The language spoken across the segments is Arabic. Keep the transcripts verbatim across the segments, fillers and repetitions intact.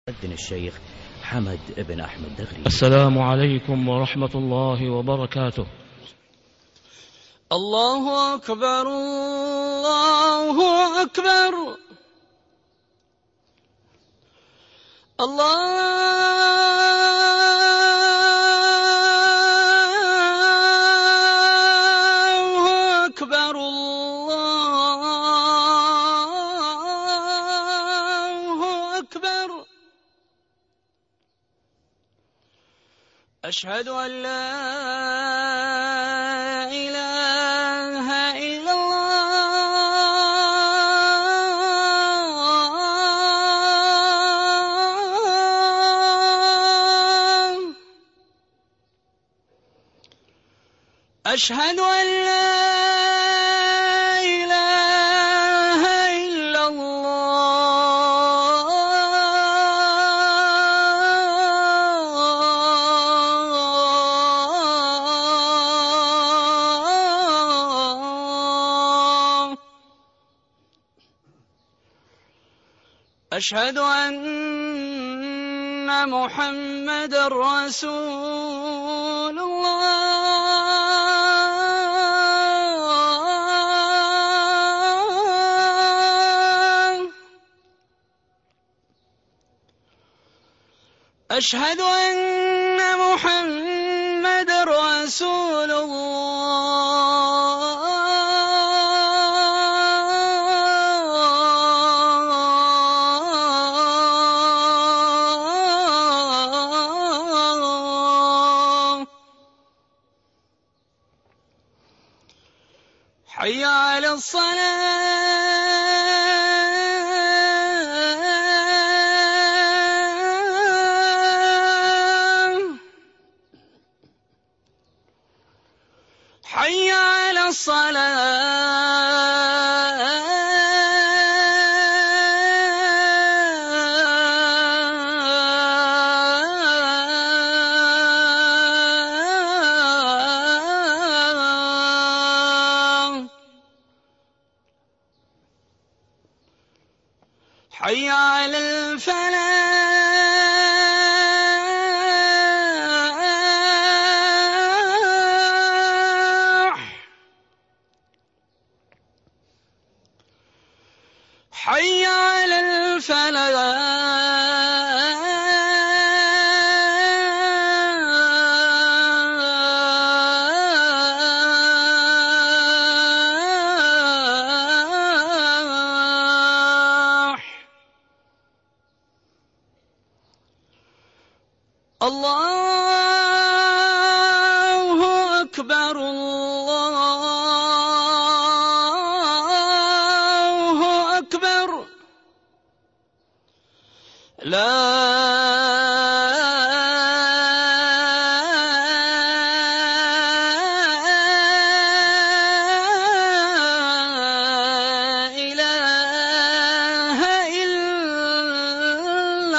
مؤذن الشيخ حمد بن أحمد دغري. السلام عليكم ورحمة الله وبركاته. الله أكبر الله أكبر الله أكبر الله أكبر. أشهد أن لا إله إلا الله. أشهد أن لا إله إلا الله. أشهد أن محمدًا رسول الله. أشهد أن محمدًا رسول الله. حي على الصلاة. حي على الصلاة. حي على الفلاح. حي على الفلاح. الله أكبر الله أكبر. لا إله إلا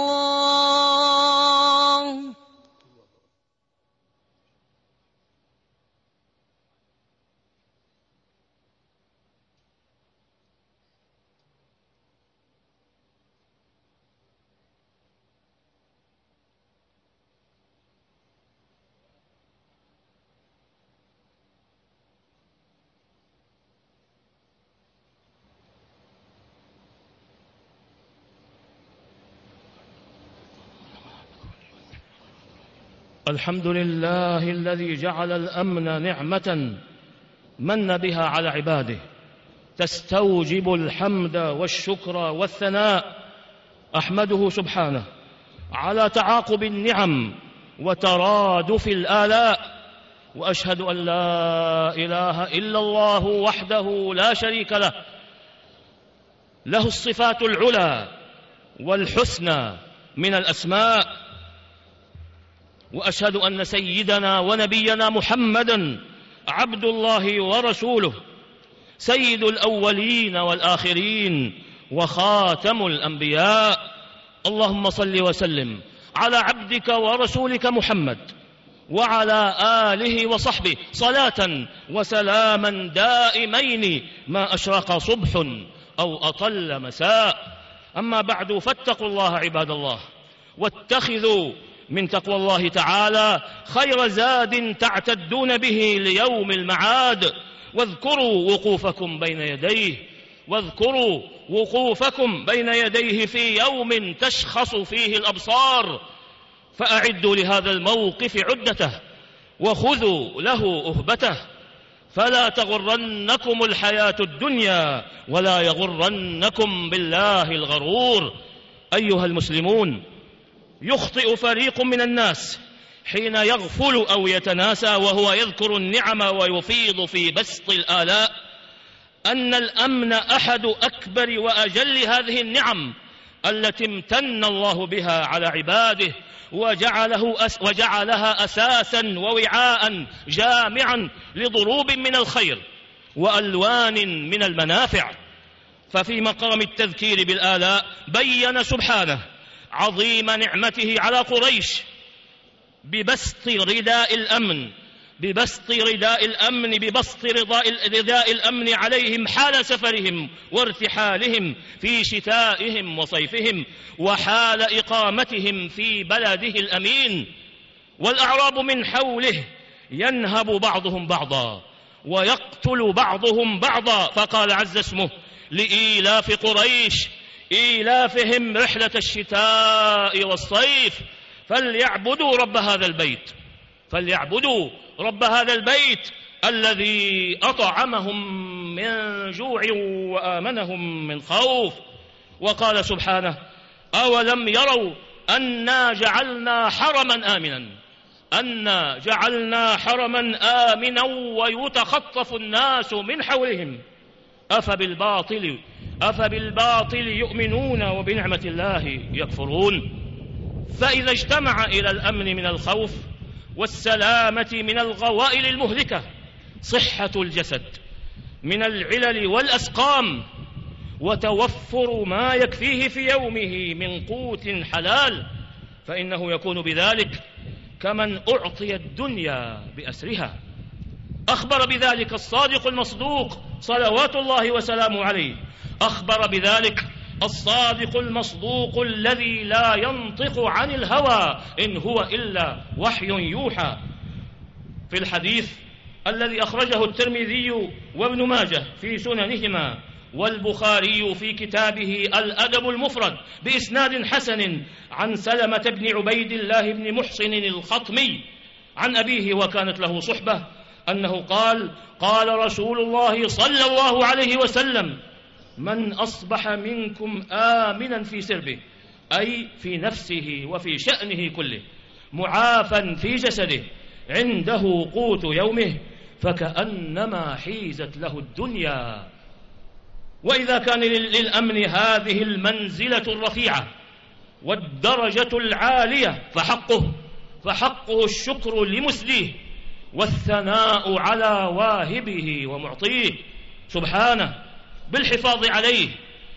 الله. الحمد لله الذي جعل الأمن نعمة من بها على عباده تستوجب الحمد والشكر والثناء. أحمده سبحانه على تعاقب النعم وترادف الآلاء، وأشهد أن لا إله إلا الله وحده لا شريك له، له الصفات العلى والحسنى من الأسماء. وأشهد أن سيدنا ونبينا محمدًا عبد الله ورسوله، سيد الأولين والآخرين وخاتم الأنبياء. اللهم صل وسلم على عبدك ورسولك محمد وعلى آله وصحبه صلاة وسلاما دائمين ما أشرق صبح أو أطل مساء. أما بعد، فاتقوا الله عباد الله، واتخذوا من تقوى الله تعالى خير زاد تعتدون به ليوم المعاد، واذكروا وقوفكم بين يديه واذكروا وقوفكم بين يديه في يوم تشخص فيه الأبصار، فأعدوا لهذا الموقف عدته وخذوا له أهبته، فلا تغرنكم الحياة الدنيا ولا يغرنكم بالله الغرور. أيها المسلمون، يخطئ فريق من الناس حين يغفل أو يتناسى وهو يذكر النعم ويفيض في بسط الآلاء أن الأمن أحد أكبر وأجل هذه النعم التي امتن الله بها على عباده، وجعله أس وجعلها أساسا ووعاء جامعا لضروب من الخير وألوان من المنافع. ففي مقام التذكير بالآلاء بين سبحانه عظيم نعمته على قريش ببسط رداء الأمن ببسط رداء الأمن ببسط رداء الأمن عليهم حال سفرهم وارتحالهم في شتائهم وصيفهم، وحال إقامتهم في بلده الأمين. والأعراب من حوله ينهب بعضهم بعضا ويقتل بعضهم بعضا، فقال عز اسمه: لإيلاف قريش إيلافهم رحلة الشتاء والصيف فليعبدوا رب هذا البيت فليعبدوا رب هذا البيت الذي أطعمهم من جوع وآمنهم من خوف. وقال سبحانه: أولم يروا أنا جعلنا حرما آمنا أنا جعلنا حرما آمنا ويتخطف الناس من حولهم أفبالباطل أفبالباطل يؤمنون وبنعمة الله يكفرون. فإذا اجتمع إلى الأمن من الخوف والسلامة من الغوائل المهلكة صحة الجسد من العلل والأسقام وتوفر ما يكفيه في يومه من قوت حلال، فإنه يكون بذلك كمن أعطي الدنيا بأسرها. أخبر بذلك الصادق المصدوق صلوات الله وسلامه عليه، أخبر بذلك الصادق المصدوق الذي لا ينطق عن الهوى إن هو إلا وحي يوحى، في الحديث الذي أخرجه الترمذي وابن ماجه في سننهما والبخاري في كتابه الأدب المفرد بإسناد حسن عن سلمة بن عبيد الله بن محصن الخطمي عن أبيه وكانت له صحبة أنه قال: قال رسول الله صلى الله عليه وسلم: من أصبح منكم آمنا في سربه، أي في نفسه وفي شأنه كله، معافا في جسده، عنده قوت يومه، فكأنما حيزت له الدنيا. وإذا كان للأمن هذه المنزلة الرفيعة والدرجة العالية فحقه فحقه الشكر لمسليه والثناء على واهبه ومعطيه سبحانه بالحفاظ عليه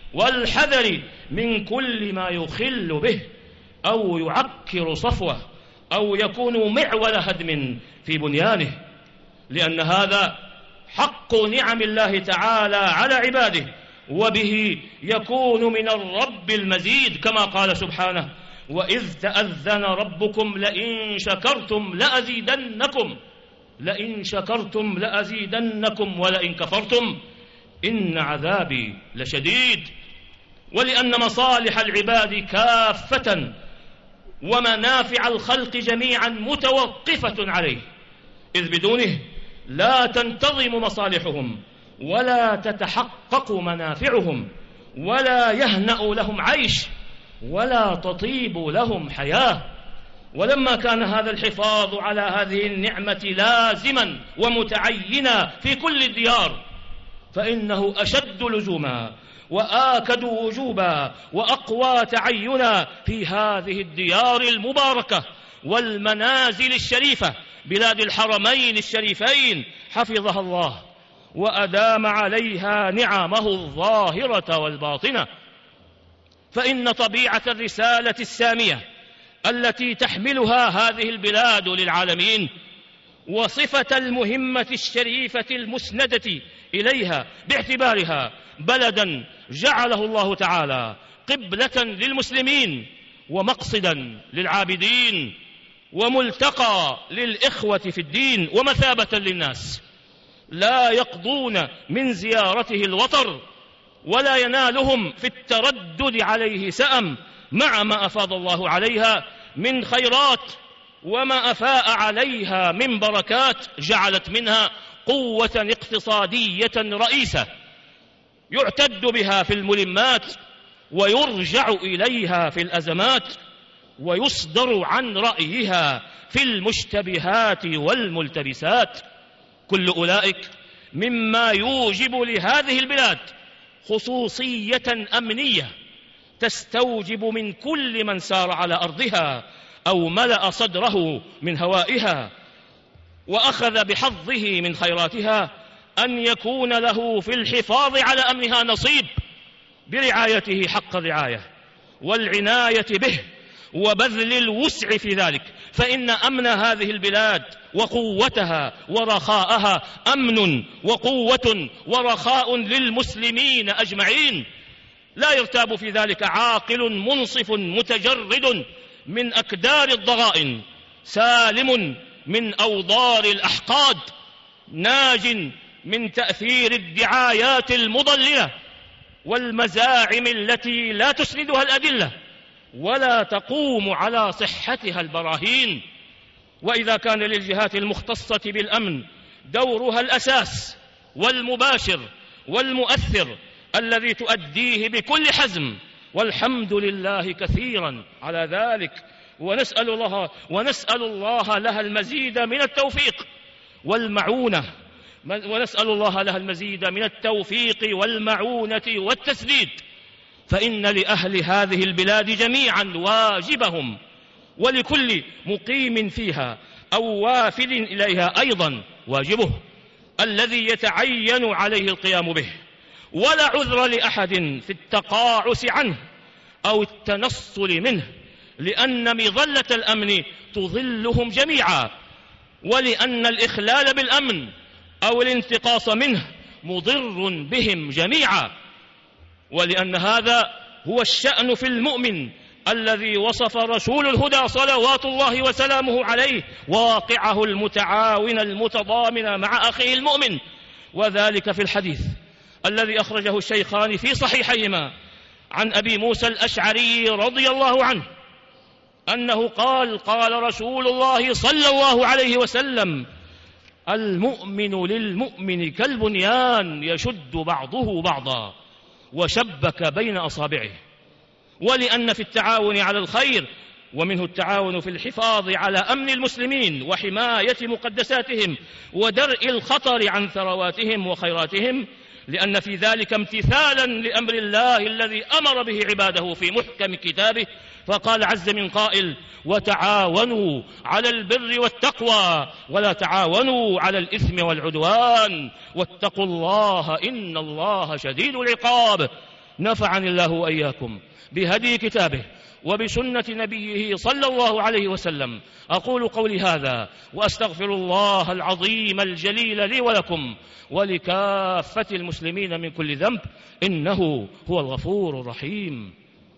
والحذر من كل ما يخل به أو يعكر صفوه أو يكون معول هدم في بنيانه، لأن هذا حق نعم الله تعالى على عباده، وبه يكون من الرب المزيد، كما قال سبحانه: وإذ تأذن ربكم لئن شكرتم لأزيدنكم لئن شكرتم لأزيدنكم ولئن كفرتم إن عذابي لشديد. ولأن مصالح العباد كافة ومنافع الخلق جميعا متوقفة عليه، إذ بدونه لا تنتظم مصالحهم ولا تتحقق منافعهم ولا يهنأ لهم عيش ولا تطيب لهم حياة. ولما كان هذا الحفاظ على هذه النعمة لازما ومتعينا في كل الديار، فإنه أشد لزوما وآكد وجوبا وأقوى تعينا في هذه الديار المباركة والمنازل الشريفة بلاد الحرمين الشريفين حفظها الله وأدام عليها نعمه الظاهرة والباطنة. فإن طبيعة الرسالة السامية التي تحملها هذه البلاد للعالمين وصفة المهمة الشريفة المسندة إليها باعتبارها بلدا جعله الله تعالى قبلة للمسلمين ومقصدا للعابدين وملتقى للإخوة في الدين ومثابة للناس. لا يقضون من زيارته الوطر ولا ينالهم في التردد عليه سأم، مع ما أفاض الله عليها من خيرات وما أفاء عليها من بركات جعلت منها قوة اقتصادية رئيسة يعتد بها في الملمات ويرجع إليها في الأزمات ويصدر عن رأيها في المشتبهات والملتبسات. كل أولئك مما يوجب لهذه البلاد خصوصية أمنية تستوجب من كل من سار على أرضها أو ملأ صدره من هوائها وأخذ بحظه من خيراتها أن يكون له في الحفاظ على أمنها نصيب برعايته حق الرعاية والعناية به وبذل الوسع في ذلك، فإن أمن هذه البلاد وقوتها ورخاءها أمن وقوة ورخاء للمسلمين أجمعين، لا يرتاب في ذلك عاقل منصف متجرد من أكدار الضغائن، سالم من أوضار الأحقاد، ناج من تأثير الدعايات المضللة والمزاعم التي لا تسندها الأدلة ولا تقوم على صحتها البراهين. وإذا كان للجهات المختصة بالأمن دورها الأساس والمباشر والمؤثر الذي تؤديه بكل حزم، والحمد لله كثيرا على ذلك، ونسأل الله, ونسأل الله لها المزيد من التوفيق والمعونة ونسأل الله لها المزيد من التوفيق والمعونة والتسديد، فإن لأهل هذه البلاد جميعا واجبهم، ولكل مقيم فيها أو وافد إليها أيضا واجبه الذي يتعين عليه القيام به، ولا عذر لأحد في التقاعس عنه أو التنصل منه، لأن مظلة الأمن تظلهم جميعا، ولأن الإخلال بالأمن أو الانتقاص منه مضر بهم جميعا، ولأن هذا هو الشأن في المؤمن الذي وصف رسول الهدى صلوات الله وسلامه عليه واقعه المتعاون المتضامن مع أخيه المؤمن، وذلك في الحديث الذي أخرجه الشيخان في صحيحيهما عن أبي موسى الأشعري رضي الله عنه أنه قال: قال رسول الله صلى الله عليه وسلم: المؤمن للمؤمن كالبنيان يشد بعضه بعضا وشبك بين أصابعه. ولأن في التعاون على الخير ومنه التعاون في الحفاظ على أمن المسلمين وحماية مقدساتهم ودرء الخطر عن ثرواتهم وخيراتهم، لأن في ذلك امتثالا لأمر الله الذي أمر به عباده في محكم كتابه، فقال عز من قائل: وتعاونوا على البر والتقوى ولا تعاونوا على الإثم والعدوان واتقوا الله إن الله شديد العقاب. نفعني الله وإياكم بهدي كتابه وبسنة نبيه صلى الله عليه وسلم. أقول قولي هذا وأستغفر الله العظيم الجليل لي ولكم ولكافة المسلمين من كل ذنب، إنه هو الغفور الرحيم.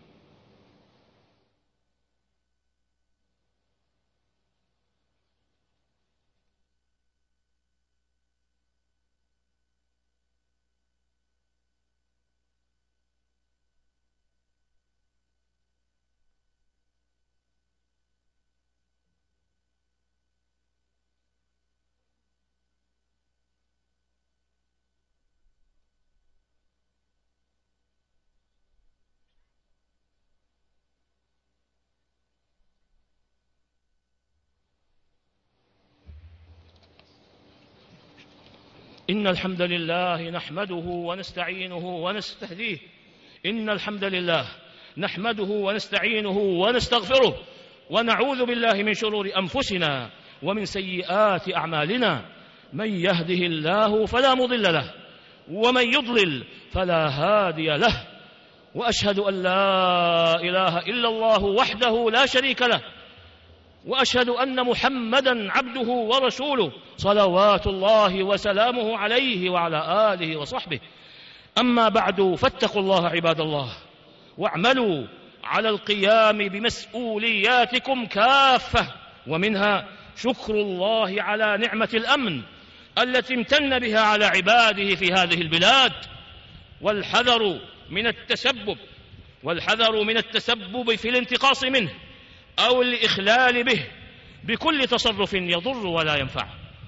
إن الحمد لله نحمده ونستعينه ونستهديه إن الحمد لله نحمده ونستعينه ونستغفره ونعوذ بالله من شرور أنفسنا ومن سيئات أعمالنا، من يهده الله فلا مضل له ومن يضلل فلا هادي له، وأشهد أن لا إله إلا الله وحده لا شريك له، وأشهد أن محمدا عبده ورسوله صلوات الله وسلامه عليه وعلى آله وصحبه. أما بعد، فاتقوا الله عباد الله، واعملوا على القيام بمسؤولياتكم كافة، ومنها شكر الله على نعمة الأمن التي امتن بها على عباده في هذه البلاد، والحذر من التسبب والحذر من التسبب في الانتقاص منه أو الإخلال به بكل تصرف يضر ولا ينفع،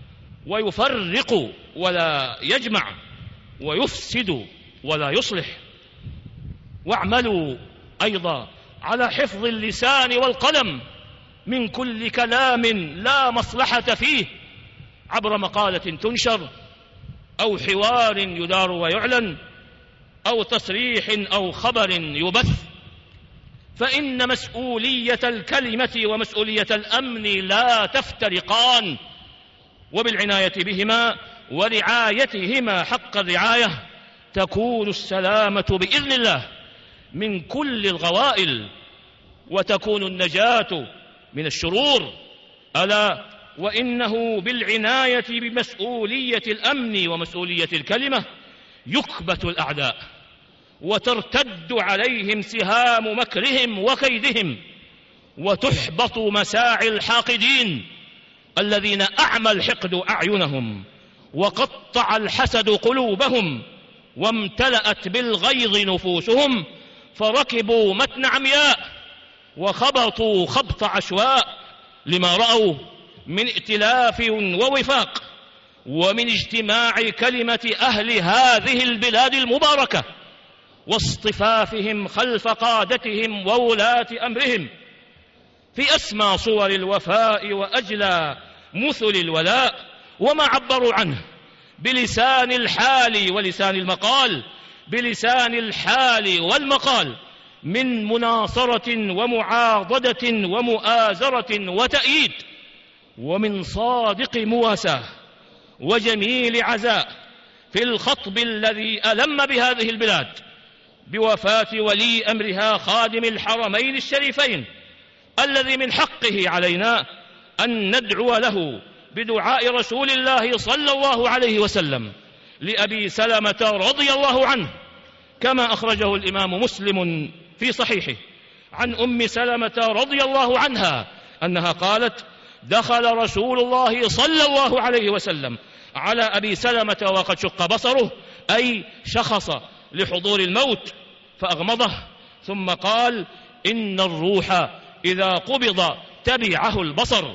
ويفرق ولا يجمع، ويفسد ولا يصلح. واعملوا أيضا على حفظ اللسان والقلم من كل كلام لا مصلحة فيه، عبر مقالة تنشر أو حوار يدار ويعلن أو تصريح أو خبر يبث، فإن مسؤولية الكلمة ومسؤولية الأمن لا تفترقان، وبالعناية بهما ورعايتهما حق الرعاية تكون السلامة بإذن الله من كل الغوائل، وتكون النجاة من الشرور. ألا وإنه بالعناية بمسؤولية الأمن ومسؤولية الكلمة يكبت الأعداء وترتد عليهم سهام مكرهم وكيدهم، وتحبط مساعي الحاقدين الذين أعمى الحقد أعينهم وقطع الحسد قلوبهم وامتلأت بالغيظ نفوسهم، فركبوا متن عمياء وخبطوا خبط عشواء لما رأوا من ائتلاف ووفاق ومن اجتماع كلمة أهل هذه البلاد المباركة واصطفافهم خلف قادتهم وولاة أمرهم في أسمى صور الوفاء وأجلى مثل الولاء، وما عبروا عنه بلسان الحال ولسان المقال بلسان الحال والمقال من مناصرة ومعاضدة ومؤازرة وتأييد، ومن صادق مواساة وجميل عزاء في الخطب الذي ألم بهذه البلاد بوفاة ولي أمرها خادم الحرمين الشريفين، الذي من حقه علينا أن ندعو له بدعاء رسول الله صلى الله عليه وسلم لأبي سلمة رضي الله عنه، كما أخرجه الإمام مسلم في صحيحه عن أم سلمة رضي الله عنها أنها قالت: دخل رسول الله صلى الله عليه وسلم على أبي سلمة وقد شق بصره، أي شخص لحضور الموت، فأغمضه، ثم قال: إن الروح إذا قبض تبعه البصر.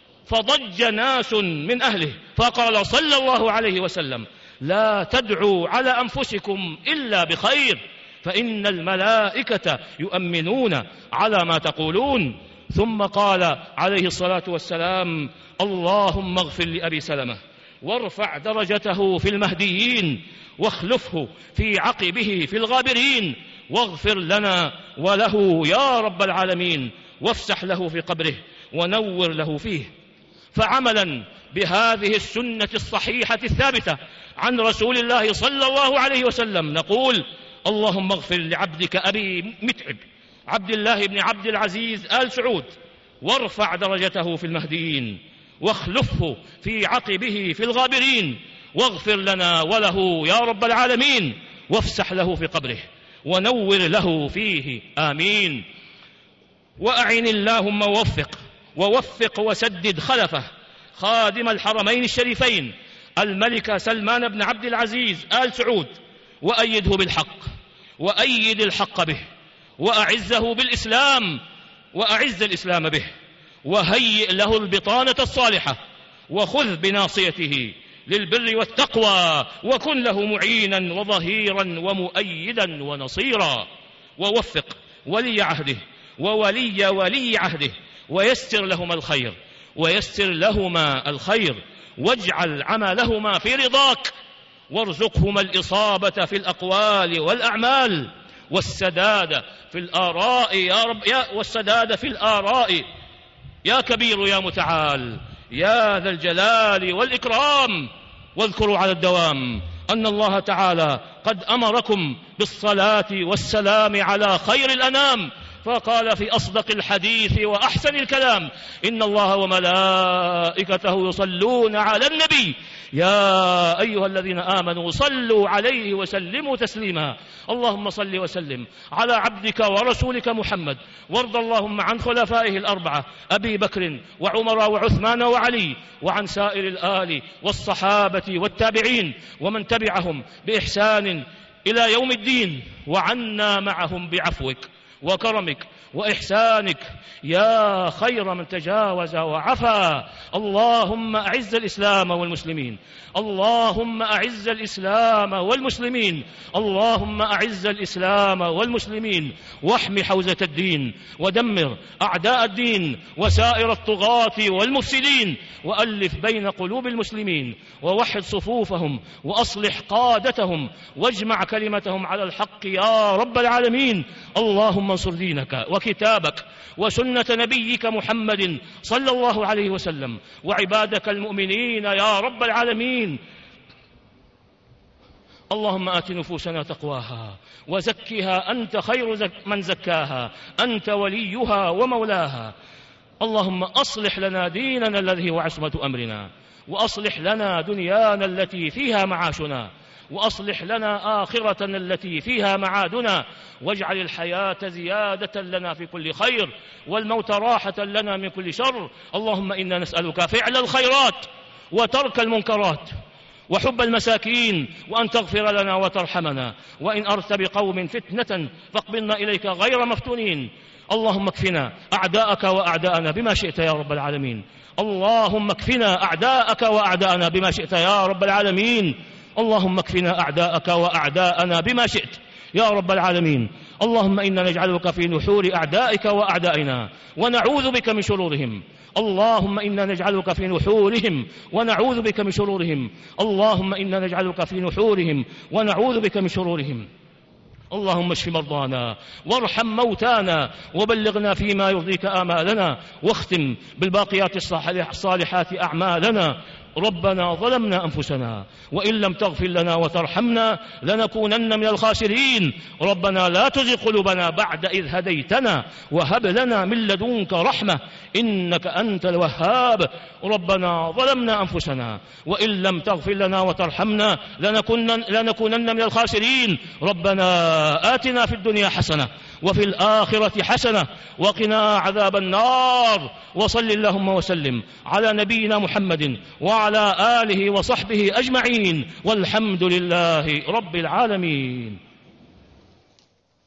فضج ناس من أهله، فقال صلى الله عليه وسلم: لا تدعوا على أنفسكم إلا بخير، فإن الملائكة يؤمنون على ما تقولون. ثم قال عليه الصلاة والسلام: اللهم اغفر لأبي سلمة وارفع درجته في المهديين واخلفه في عقبه في الغابرين، واغفر لنا وله يا رب العالمين، وافسح له في قبره ونور له فيه. فعملا بهذه السنة الصحيحة الثابتة عن رسول الله صلى الله عليه وسلم نقول: اللهم اغفر لعبدك أبي متعب عبد الله بن عبد العزيز آل سعود، وارفع درجته في المهديين، واخلفه في عقبه في الغابرين، واغفر لنا وله يا رب العالمين، وافسح له في قبره ونور له فيه، آمين. وأعن اللهم ووفق ووفق وسدد خلفه خادم الحرمين الشريفين الملك سلمان بن عبد العزيز آل سعود، وأيده بالحق، وأيد الحق به، وأعزه بالإسلام، وأعز الإسلام به، وهيئ له البطانة الصالحة، وخذ بناصيته للبر والتقوى، وكن له معينا وظهيرا ومؤيدا ونصيرا. ووفق ولي عهده وولي ولي عهده، ويسر لهما الخير ويسر لهما الخير واجعل عملهما في رضاك، وارزقهما الإصابة في الأقوال والأعمال، والسداد في الآراء يا رب يا والسداد في الآراء يا كبير يا متعال يا ذا الجلال والإكرام. واذكروا على الدوام أن الله تعالى قد أمركم بالصلاة والسلام على خير الأنام فقال في أصدق الحديث وأحسن الكلام: إن الله وملائكته يصلون على النبي يا أيها الذين آمنوا صلوا عليه وسلموا تسليما. اللهم صل وسلم على عبدك ورسولك محمد، وارض اللهم عن خلفائه الأربعة أبي بكر وعمر وعثمان وعلي، وعن سائر الآل والصحابة والتابعين ومن تبعهم بإحسان إلى يوم الدين، وعنا معهم بعفوك وكرمك وإحسانك يا خير من تجاوز وعفا. اللهم أعز الإسلام والمسلمين، اللهم أعز الإسلام والمسلمين، اللهم أعز الإسلام والمسلمين، واحم حوزة الدين، ودمر أعداء الدين وسائر الطغاة والمفسدين، وألف بين قلوب المسلمين، ووحد صفوفهم، وأصلح قادتهم، واجمع كلمتهم على الحق يا رب العالمين. اللهم انصر دينك وكتابك وسنة نبيك محمد صلى الله عليه وسلم وعبادك المؤمنين يا رب العالمين. اللهم آت نفوسنا تقواها وزكها أنت خير زك من زكاها، أنت وليها ومولاها. اللهم أصلح لنا ديننا الذي هو عصمة أمرنا، وأصلح لنا دنيانا التي فيها معاشنا، وأصلح لنا آخرتنا التي فيها معادنا، واجعل الحياة زيادة لنا في كل خير، والموت راحة لنا من كل شر. اللهم إنا نسألك فعل الخيرات وترك المنكرات وحب المساكين، وأن تغفر لنا وترحمنا، وإن أردت بقوم فتنة فاقبلنا إليك غير مفتونين. اللهم اكفنا أعداءك وأعداءنا بما شئت يا رب العالمين. اللهم اكفنا أعداءك وأعداءنا بما شئت يا رب العالمين. اللهم اكفنا أعداءك وأعداءنا بما شئت يا رب العالمين. اللهم إنا نجعلك في نحور أعدائك وأعدائنا ونعوذ بك من شرورهم. اللهم إنا نجعلك في نحورهم ونعوذ بك من شرورهم. اللهم إنا نجعلك في نحورهم ونعوذ بك من شرورهم. اللهم اشف مرضانا وارحم موتانا وبلغنا فيما يرضيك آمالنا، واختم بالباقيات الصالحات أعمالنا. ربنا ظلمنا أنفسنا وإن لم تغفر لنا وترحمنا لنكونن من الخاسرين. ربنا لا تزغ قلوبنا بعد إذ هديتنا وهب لنا من لدنك رحمة إنك أنت الوهاب. ربنا ظلمنا أنفسنا وإن لم تغفر لنا وترحمنا لنكونن, لنكونن من الخاسرين. ربنا آتنا في الدنيا حسنة وفي الآخرة حسنة وقنا عذاب النار. وصل اللهم وسلم على نبينا محمد وعلى آله وصحبه أجمعين، والحمد لله رب العالمين.